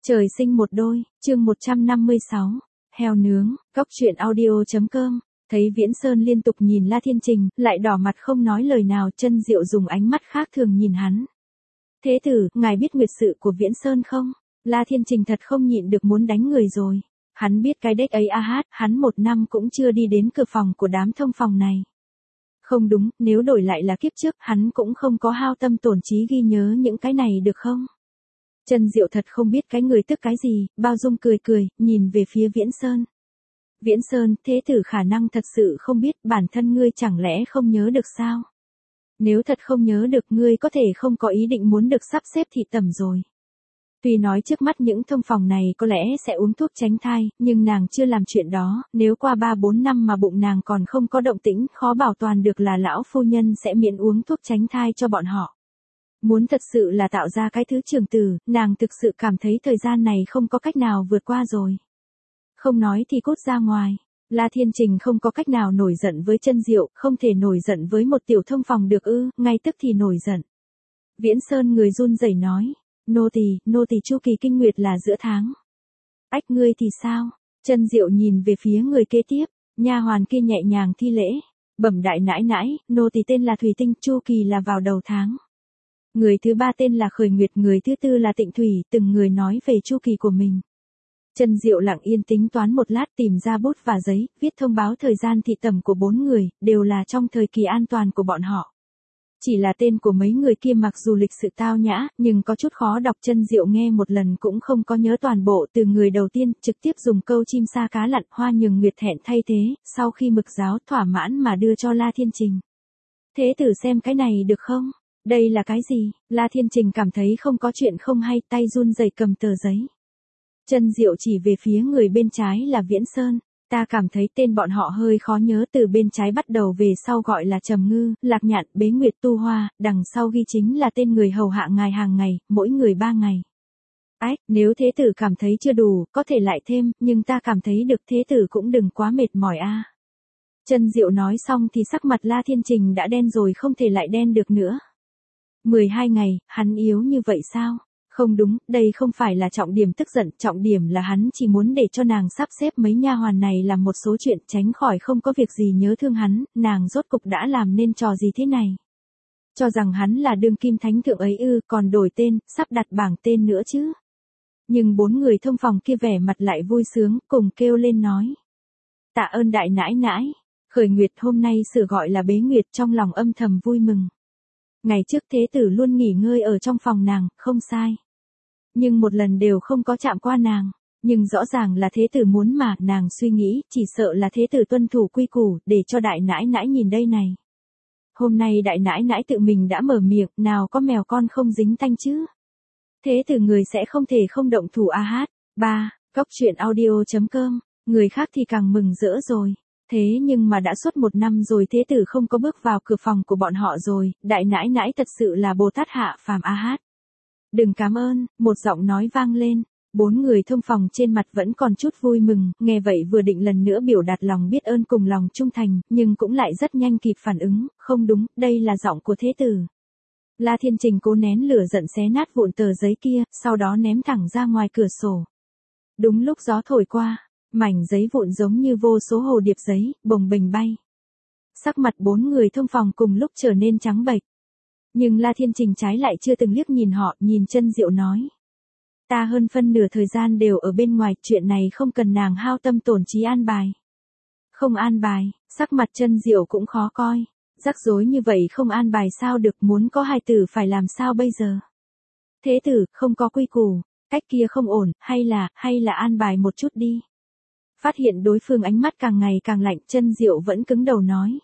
Trời sinh một đôi, chương 156, heo nướng, góc truyện audio.com, thấy Viễn Sơn liên tục nhìn La Thiên Trình, lại đỏ mặt không nói lời nào, Chân Diệu dùng ánh mắt khác thường nhìn hắn. Thế tử, ngài biết nguyệt sự của Viễn Sơn không? La Thiên Trình thật không nhịn được muốn đánh người rồi. Hắn biết cái đếch ấy hắn 1 năm cũng chưa đi đến cửa phòng của đám thông phòng này. Không đúng, nếu đổi lại là kiếp trước, hắn cũng không có hao tâm tổn trí ghi nhớ những cái này được không? Chân Diệu thật không biết cái người tức cái gì, bao dung cười cười, nhìn về phía Viễn Sơn. Viễn Sơn, thế tử khả năng thật sự không biết, bản thân ngươi chẳng lẽ không nhớ được sao? Nếu thật không nhớ được, ngươi có thể không có ý định muốn được sắp xếp thị tẩm rồi. Tuy nói trước mắt những thông phòng này có lẽ sẽ uống thuốc tránh thai, nhưng nàng chưa làm chuyện đó, nếu qua 3-4 năm mà bụng nàng còn không có động tĩnh, khó bảo toàn được là lão phu nhân sẽ miễn uống thuốc tránh thai cho bọn họ. Muốn thật sự là tạo ra cái thứ trường tử, nàng thực sự cảm thấy thời gian này không có cách nào vượt qua rồi. Không nói thì cút ra ngoài. La Thiên Trình không có cách nào nổi giận với Chân Diệu, không thể nổi giận với một tiểu thông phòng được ư, ngay tức thì nổi giận. Viễn Sơn người run rẩy nói, nô tỳ chu kỳ kinh nguyệt là giữa tháng. Ách, ngươi thì sao? Chân Diệu nhìn về phía người kế tiếp, nha hoàn kia nhẹ nhàng thi lễ, bẩm đại nãi nãi, nô tỳ tên là Thủy Tinh, chu kỳ là vào đầu tháng. Người thứ 3 tên là Khởi Nguyệt, người thứ 4 là Tịnh Thủy, từng người nói về chu kỳ của mình. Chân Diệu lặng yên tính toán một lát, tìm ra bút và giấy, viết thông báo thời gian thị tẩm của 4 người, đều là trong thời kỳ an toàn của bọn họ. Chỉ là tên của mấy người kia mặc dù lịch sự tao nhã, nhưng có chút khó đọc. Chân Diệu nghe một lần cũng không có nhớ toàn bộ. Từ người đầu tiên, trực tiếp dùng câu chim sa cá lặn, hoa nhường nguyệt thẹn thay thế, sau khi mực giáo thỏa mãn mà đưa cho La Thiên Trình. Thế tử xem cái này được không? Đây là cái gì? La Thiên Trình cảm thấy không có chuyện không hay, tay run rẩy cầm tờ giấy. Chân Diệu chỉ về phía người bên trái là Viễn Sơn. Ta cảm thấy tên bọn họ hơi khó nhớ, từ bên trái bắt đầu về sau gọi là Trầm Ngư, Lạc Nhạn, Bế Nguyệt, Tu Hoa, đằng sau ghi chính là tên người hầu hạ ngài hàng ngày, mỗi người 3 ngày. Ách, nếu thế tử cảm thấy chưa đủ, có thể lại thêm, nhưng ta cảm thấy được, thế tử cũng đừng quá mệt mỏi a. Chân Diệu nói xong thì sắc mặt La Thiên Trình đã đen rồi, không thể lại đen được nữa. 12 ngày, hắn yếu như vậy sao? Không đúng, đây không phải là trọng điểm tức giận, trọng điểm là hắn chỉ muốn để cho nàng sắp xếp mấy nha hoàn này làm một số chuyện, tránh khỏi không có việc gì nhớ thương hắn, nàng rốt cục đã làm nên trò gì thế này? Cho rằng hắn là đương kim thánh thượng ấy ư, còn đổi tên, sắp đặt bảng tên nữa chứ? Nhưng 4 người thông phòng kia vẻ mặt lại vui sướng, cùng kêu lên nói. Tạ ơn đại nãi nãi. Khởi Nguyệt hôm nay sửa gọi là Bế Nguyệt, trong lòng âm thầm vui mừng. Ngày trước thế tử luôn nghỉ ngơi ở trong phòng nàng, không sai. Nhưng một lần đều không có chạm qua nàng. Nhưng rõ ràng là thế tử muốn mà, nàng suy nghĩ, chỉ sợ là thế tử tuân thủ quy củ, để cho đại nãi nãi nhìn đây này. Hôm nay đại nãi nãi tự mình đã mở miệng, nào có mèo con không dính tanh chứ. Thế tử người sẽ không thể không động thủ hát. 3. Góc truyện audio.com, người khác thì càng mừng rỡ rồi. Thế nhưng mà đã suốt 1 năm rồi thế tử không có bước vào cửa phòng của bọn họ rồi, đại nãi nãi thật sự là Bồ Tát hạ phàm hát. Đừng cảm ơn, một giọng nói vang lên. 4 người thông phòng trên mặt vẫn còn chút vui mừng, nghe vậy vừa định lần nữa biểu đạt lòng biết ơn cùng lòng trung thành, nhưng cũng lại rất nhanh kịp phản ứng, không đúng, đây là giọng của thế tử. La Thiên Trình cố nén lửa giận xé nát vụn tờ giấy kia, sau đó ném thẳng ra ngoài cửa sổ. Đúng lúc gió thổi qua, mảnh giấy vụn giống như vô số hồ điệp giấy, bồng bềnh bay. Sắc mặt 4 người thông phòng cùng lúc trở nên trắng bệch. Nhưng La Thiên Trình trái lại chưa từng liếc nhìn họ, nhìn Chân Diệu nói. Ta hơn phân nửa thời gian đều ở bên ngoài, chuyện này không cần nàng hao tâm tổn trí an bài. Không an bài, sắc mặt Chân Diệu cũng khó coi. Rắc rối như vậy không an bài sao được, muốn có hài tử phải làm sao bây giờ? Thế tử, không có quy củ, cách kia không ổn, hay là an bài một chút đi. Phát hiện đối phương ánh mắt càng ngày càng lạnh, Chân Diệu vẫn cứng đầu nói.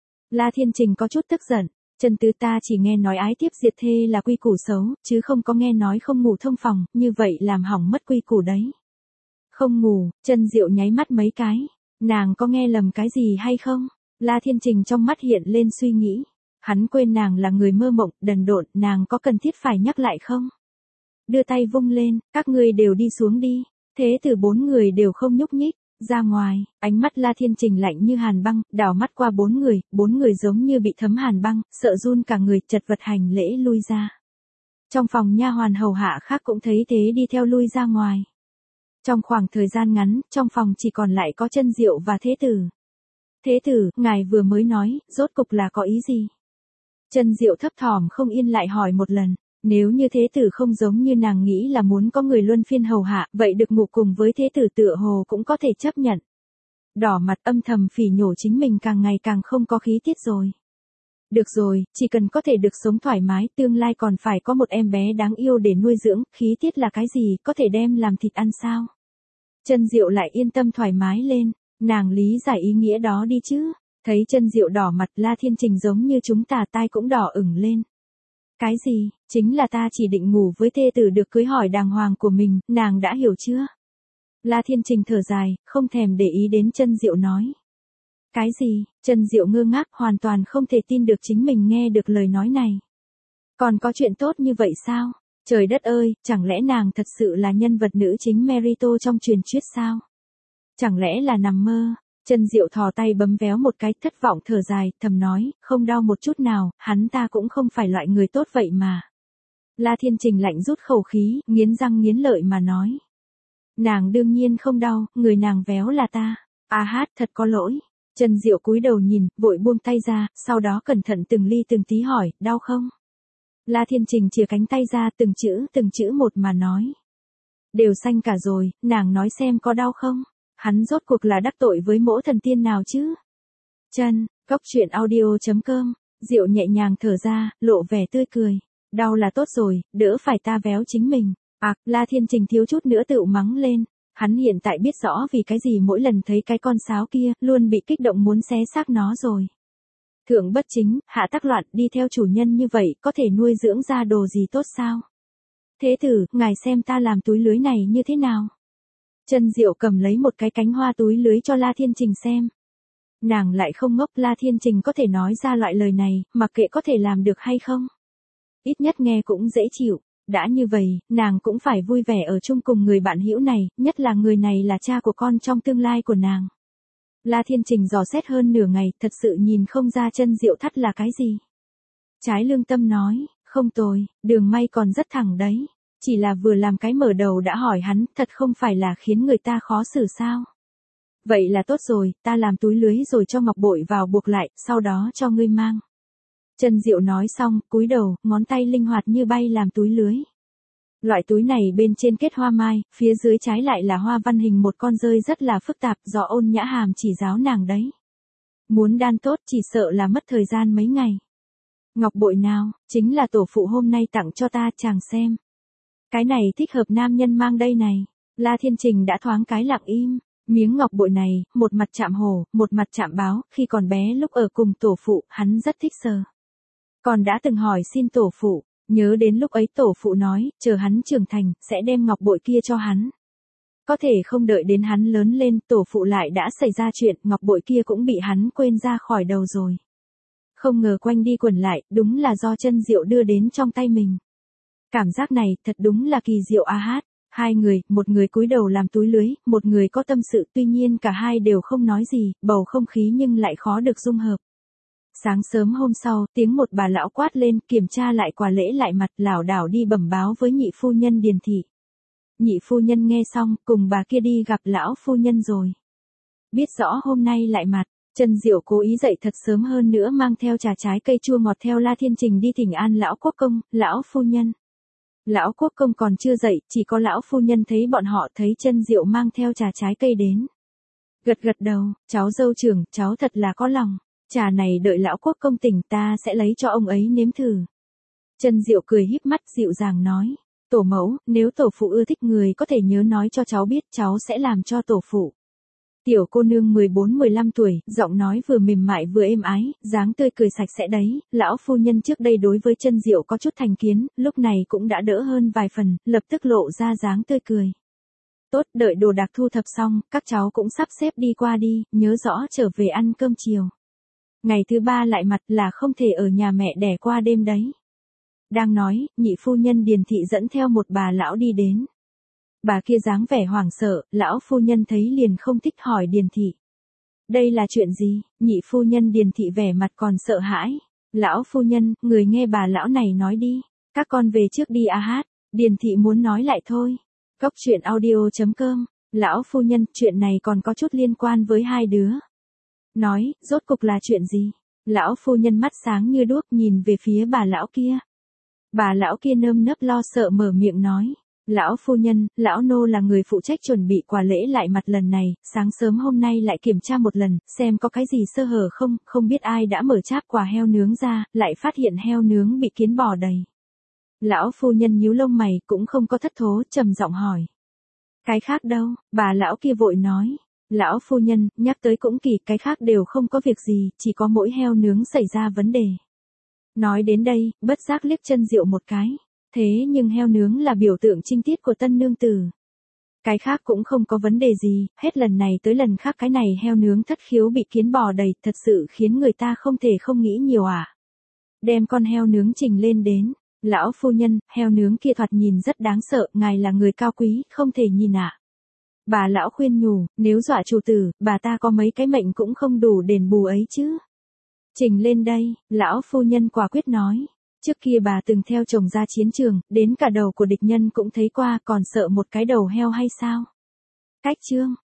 La Thiên Trình có chút tức giận. Chân tứ, ta chỉ nghe nói ái tiếp diệt thê là quy củ xấu, chứ không có nghe nói không ngủ thông phòng, như vậy làm hỏng mất quy củ đấy. Không ngủ, Chân Diệu nháy mắt mấy cái, nàng có nghe lầm cái gì hay không? La Thiên Trình trong mắt hiện lên suy nghĩ, hắn quên nàng là người mơ mộng, đần độn, nàng có cần thiết phải nhắc lại không? Đưa tay vung lên, các ngươi đều đi xuống đi, thế từ 4 người đều không nhúc nhích. Ra ngoài, ánh mắt La Thiên Trình lạnh như hàn băng, đảo mắt qua 4 người giống như bị thấm hàn băng, sợ run cả người, chật vật hành lễ lui ra. Trong phòng nha hoàn hầu hạ khác cũng thấy thế đi theo lui ra ngoài. Trong khoảng thời gian ngắn, trong phòng chỉ còn lại có Chân Diệu và Thế Tử. Thế Tử, ngài vừa mới nói, rốt cục là có ý gì? Chân Diệu thấp thỏm không yên lại hỏi một lần. Nếu như Thế Tử không giống như nàng nghĩ là muốn có người luân phiên hầu hạ, vậy được ngủ cùng với Thế Tử tựa hồ cũng có thể chấp nhận. Đỏ mặt âm thầm phỉ nhổ chính mình càng ngày càng không có khí tiết rồi. Được rồi, chỉ cần có thể được sống thoải mái, tương lai còn phải có một em bé đáng yêu để nuôi dưỡng, khí tiết là cái gì, có thể đem làm thịt ăn sao? Chân Diệu lại yên tâm thoải mái lên, nàng lý giải ý nghĩa đó đi chứ. Thấy Chân Diệu đỏ mặt, La Thiên Trình giống như chúng tà tai cũng đỏ ửng lên. Cái gì, chính là ta chỉ định ngủ với thê tử được cưới hỏi đàng hoàng của mình, nàng đã hiểu chưa? La Thiên Trình thở dài, không thèm để ý đến Chân Diệu nói. Cái gì? Chân Diệu ngơ ngác, hoàn toàn không thể tin được chính mình nghe được lời nói này. Còn có chuyện tốt như vậy sao? Trời đất ơi, chẳng lẽ nàng thật sự là nhân vật nữ chính Merito trong truyền thuyết sao? Chẳng lẽ là nằm mơ? Chân Diệu thò tay bấm véo một cái, thất vọng thở dài, thầm nói, không đau một chút nào, hắn ta cũng không phải loại người tốt vậy mà. La Thiên Trình lạnh rút khẩu khí, nghiến răng nghiến lợi mà nói. Nàng đương nhiên không đau, người nàng véo là ta. A hát, thật có lỗi. Chân Diệu cúi đầu nhìn, vội buông tay ra, sau đó cẩn thận từng ly từng tí hỏi, đau không? La Thiên Trình chìa cánh tay ra từng chữ một mà nói. Đều xanh cả rồi, nàng nói xem có đau không? Hắn rốt cuộc là đắc tội với mỗ thần tiên nào chứ? Chân, Cốc Truyện Audio.com, Diệu nhẹ nhàng thở ra, lộ vẻ tươi cười. Đau là tốt rồi, đỡ phải ta véo chính mình. La Thiên Trình thiếu chút nữa tự mắng lên. Hắn hiện tại biết rõ vì cái gì mỗi lần thấy cái con sáo kia, luôn bị kích động muốn xé xác nó rồi. Thượng bất chính, hạ tắc loạn, đi theo chủ nhân như vậy, có thể nuôi dưỡng ra đồ gì tốt sao? Thế tử, ngài xem ta làm túi lưới này như thế nào? Chân Diệu cầm lấy một cái cánh hoa túi lưới cho La Thiên Trình xem. Nàng lại không ngốc, La Thiên Trình có thể nói ra loại lời này, mặc kệ có thể làm được hay không. Ít nhất nghe cũng dễ chịu. Đã như vậy, nàng cũng phải vui vẻ ở chung cùng người bạn hữu này, nhất là người này là cha của con trong tương lai của nàng. La Thiên Trình dò xét hơn nửa ngày, thật sự nhìn không ra Chân Diệu thắt là cái gì. Trái lương tâm nói, không tồi, đường may còn rất thẳng đấy. Chỉ là vừa làm cái mở đầu đã hỏi hắn, thật không phải là khiến người ta khó xử sao. Vậy là tốt rồi, ta làm túi lưới rồi cho ngọc bội vào buộc lại, sau đó cho ngươi mang. Chân Diệu nói xong, cúi đầu, ngón tay linh hoạt như bay làm túi lưới. Loại túi này bên trên kết hoa mai, phía dưới trái lại là hoa văn hình một con dơi rất là phức tạp, do Ôn Nhã Hàm chỉ giáo nàng đấy. Muốn đan tốt chỉ sợ là mất thời gian mấy ngày. Ngọc bội nào, chính là tổ phụ hôm nay tặng cho ta, chàng xem. Cái này thích hợp nam nhân mang đây này. La Thiên Trình đã thoáng cái lặng im. Miếng ngọc bội này, một mặt chạm hổ, một mặt chạm báo, khi còn bé lúc ở cùng tổ phụ, hắn rất thích sờ. Còn đã từng hỏi xin tổ phụ, nhớ đến lúc ấy tổ phụ nói, chờ hắn trưởng thành, sẽ đem ngọc bội kia cho hắn. Có thể không đợi đến hắn lớn lên, tổ phụ lại đã xảy ra chuyện, ngọc bội kia cũng bị hắn quên ra khỏi đầu rồi. Không ngờ quanh đi quẩn lại, đúng là do Chân Diệu đưa đến trong tay mình. Cảm giác này, thật đúng là kỳ diệu a hát. Hai người, một người cúi đầu làm túi lưới, một người có tâm sự, tuy nhiên cả hai đều không nói gì, bầu không khí nhưng lại khó được dung hợp. Sáng sớm hôm sau, tiếng một bà lão quát lên, kiểm tra lại quà lễ lại mặt, lảo đảo đi bẩm báo với nhị phu nhân Điền thị. Nhị phu nhân nghe xong, cùng bà kia đi gặp lão phu nhân rồi. Biết rõ hôm nay lại mặt, Chân Diệu cố ý dậy thật sớm hơn nữa mang theo trà trái cây chua ngọt theo La Thiên Trình đi thỉnh an lão quốc công, lão phu nhân. Lão quốc công còn chưa dậy, chỉ có lão phu nhân thấy bọn họ, thấy Chân Diệu mang theo trà trái cây đến. Gật gật đầu, cháu dâu trưởng, cháu thật là có lòng. Trà này đợi lão quốc công tỉnh ta sẽ lấy cho ông ấy nếm thử. Chân Diệu cười híp mắt dịu dàng nói. Tổ mẫu, nếu tổ phụ ưa thích người có thể nhớ nói cho cháu biết, cháu sẽ làm cho tổ phụ. Tiểu cô nương 14-15 tuổi, giọng nói vừa mềm mại vừa êm ái, dáng tươi cười sạch sẽ đấy. Lão phu nhân trước đây đối với Chân Diệu có chút thành kiến, lúc này cũng đã đỡ hơn vài phần, lập tức lộ ra dáng tươi cười. Tốt, đợi đồ đạc thu thập xong, các cháu cũng sắp xếp đi qua đi, nhớ rõ trở về ăn cơm chiều. Ngày thứ ba lại mặt là không thể ở nhà mẹ đẻ qua đêm đấy. Đang nói, nhị phu nhân Điền thị dẫn theo một bà lão đi đến. Bà kia dáng vẻ hoảng sợ, lão phu nhân thấy liền không thích hỏi Điền thị. Đây là chuyện gì? Nhị phu nhân Điền thị vẻ mặt còn sợ hãi. Lão phu nhân, người nghe bà lão này nói đi. Các con về trước đi à hát, Điền thị muốn nói lại thôi. Cốc truyện audio.com, lão phu nhân, chuyện này còn có chút liên quan với hai đứa. Nói, rốt cục là chuyện gì? Lão phu nhân mắt sáng như đuốc nhìn về phía bà lão kia. Bà lão kia nơm nớp lo sợ mở miệng nói. Lão phu nhân, lão nô là người phụ trách chuẩn bị quà lễ lại mặt lần này, sáng sớm hôm nay lại kiểm tra một lần, xem có cái gì sơ hở không, không biết ai đã mở cháp quà heo nướng ra, lại phát hiện heo nướng bị kiến bò đầy. Lão phu nhân nhíu lông mày cũng không có thất thố, trầm giọng hỏi. Cái khác đâu, bà lão kia vội nói. Lão phu nhân, nhắc tới cũng kỳ, cái khác đều không có việc gì, chỉ có mỗi heo nướng xảy ra vấn đề. Nói đến đây, bất giác liếc chân Diệu một cái. Thế nhưng heo nướng là biểu tượng trinh tiết của tân nương tử. Cái khác cũng không có vấn đề gì, hết lần này tới lần khác cái này heo nướng thất khiếu bị kiến bò đầy, thật sự khiến người ta không thể không nghĩ nhiều à. Đem con heo nướng trình lên đến. Lão phu nhân, heo nướng kia thoạt nhìn rất đáng sợ, ngài là người cao quý, không thể nhìn ạ. Bà lão khuyên nhủ, nếu dọa chủ tử, bà ta có mấy cái mệnh cũng không đủ đền bù ấy chứ. Trình lên đây, lão phu nhân quả quyết nói. Trước kia bà từng theo chồng ra chiến trường, đến cả đầu của địch nhân cũng thấy qua, còn sợ một cái đầu heo hay sao? Cách chương.